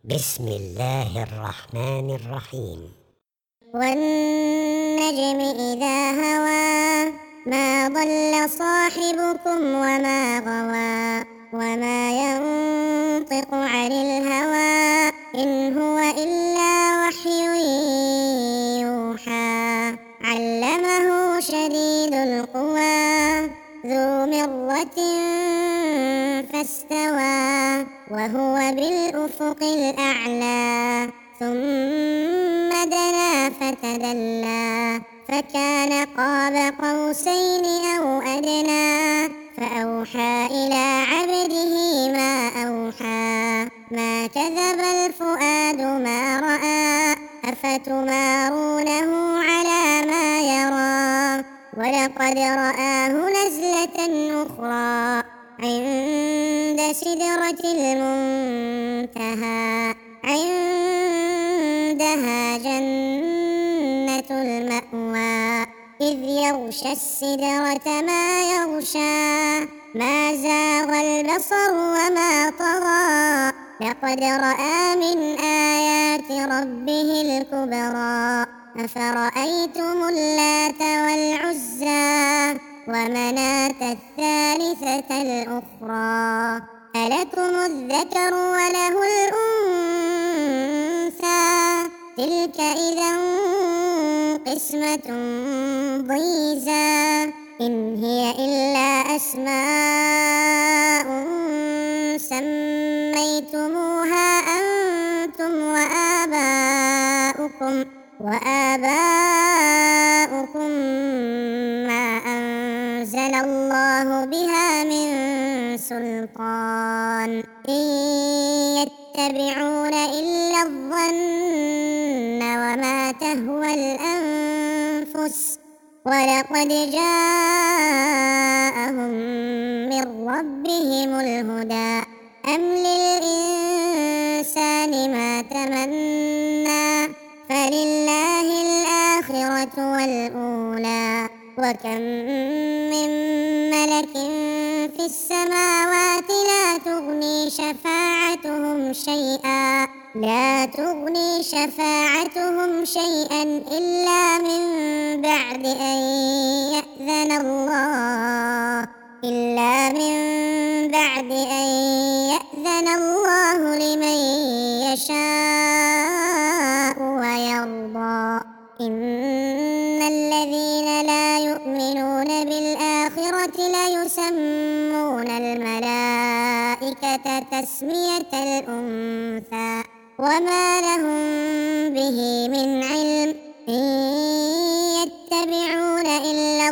بسم الله الرحمن الرحيم. والنجم إذا هوى ما ضل صاحبكم وما غوى وما ينطق عن الهوى إن هو إلا وحي يوحى علمه شديد القوى ذو مرة فاستوى وهو بالأفق الأعلى ثم دنا فتدلى فكان قاب قوسين أو أدنى فأوحى إلى عبده ما أوحى ما كذب الفؤاد ما رأى أفتمارونه على ما يرى ولقد رآه نزلة أخرى عند سدرة المنتهى عندها جنة المأوى إذ يغشى السدرة ما يغشى ما زاغ البصر وما طغى لقد رأى من آيات ربه الكبرى أفرأيتم اللات والعزى ومناة الثالثة الأخرى ألكم الذكر وله الأنثى تلك إذا قسمة ضيزى إن هي إلا أسماء سميتموها أنتم وآباؤكم ما أنزل الله بها من سلطان إن يتبعون إلا الظن وما تهوى الأنفس ولقد جاءهم من ربهم الهدى أم للإنسان ما تمنى فلله الآخرة والأولى وكم من ملك في السماوات لا تغني شفاعتهم شيئا إلا من بعد أن يأذن الله لمن يشاء ويرضى إن الذين لا يؤمنون بالآخرة ليسمون الملائكة تسمية الأنثى وما لهم به من علم إن يتبعون إلا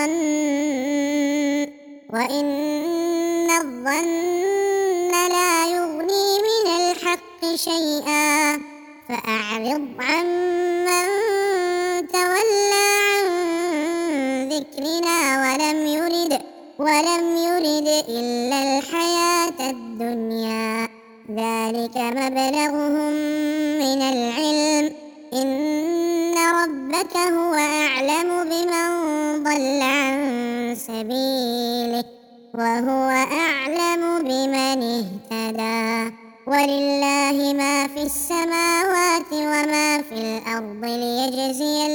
الظن وإن الظن لا يغني من الحق شيئا فأعرض عمن تولى عن ذكرنا ولم يرد إلا الحياة الدنيا ذلك مبلغهم من العلم إن ربك هو أعلم بمن ضل عن سبيله وهو أعلم بمن اهتدى ولله ما في السماوات وما في الأرض ليجزي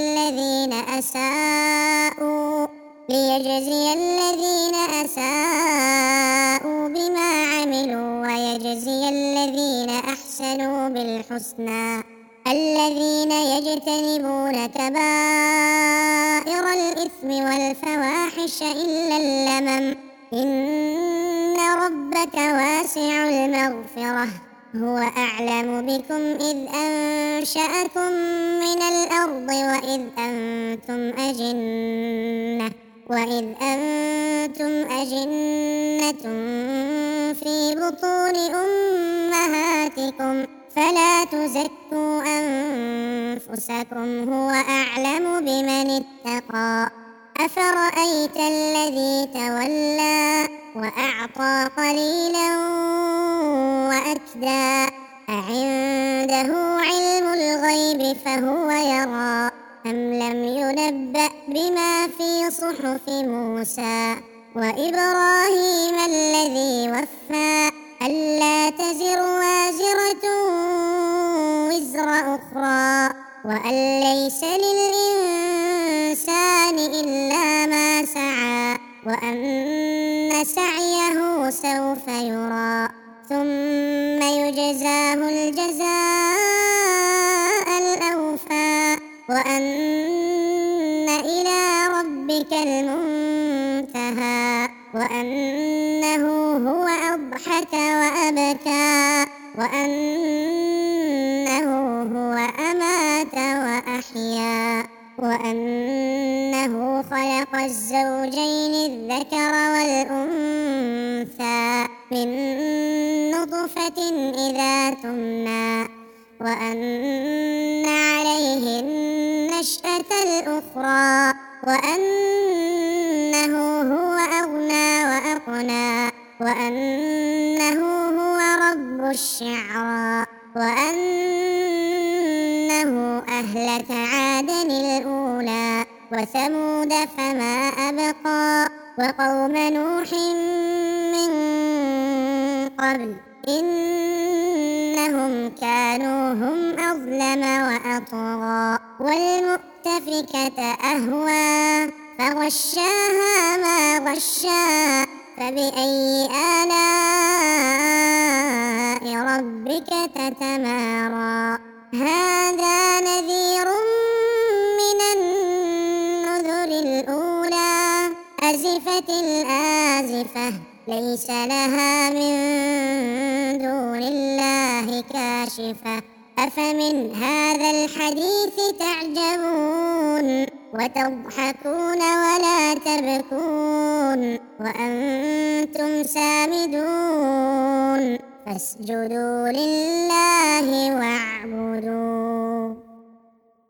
الذين أساءوا بما عملوا ويجزي الذين أحسنوا بالحسنى الذين يجتنبون كبائر الإثم والفواحش إلا اللمم إن ربك واسع المغفرة هو أعلم بكم إذ أنشأكم من الأرض وإذ أنتم أجنة في بطون أمهاتكم فلا تزكوا أنفسكم هو أعلم بمن اتقى أفرأيت الذي تولى وأعطى قليلا وأكدى أعنده علم الغيب فهو يرى أم لم ينبأ بما في صحف موسى وإبراهيم الذي وفى ألا تزر وازرة وزر أخرى وأن ليس للإنسان إلا ما سعى وأن سعيه سوف يرى ثم يجزاه الجزاء الأوفى وأن إلى ربك المنتهى وأنه هو أضحك وأبكى وأنه هو أمات وأحيا وأنه خلق الزوجين الذكر والأنثى من نطفة إذا تمنى وأن عليه النشأة الأخرى وأنه هو أغنى وأقنى وأنه هو رب الشعرى وأنه أهلك عادا الأولى وثمود فما أبقى وقوم نوح من قبل إنهم كانوا هم أظلم وأطغى والمؤتفكة أهوى فغشاها ما غشا فبأي آلاء ربك تتمارى هذا نذير من النذر الأولى أزفت الآزفة ليس لها من دون الله كاشفة أفمن هذا الحديث تعجبون وتضحكون ولا تبكون وأنتم سامدون فاسجدوا لله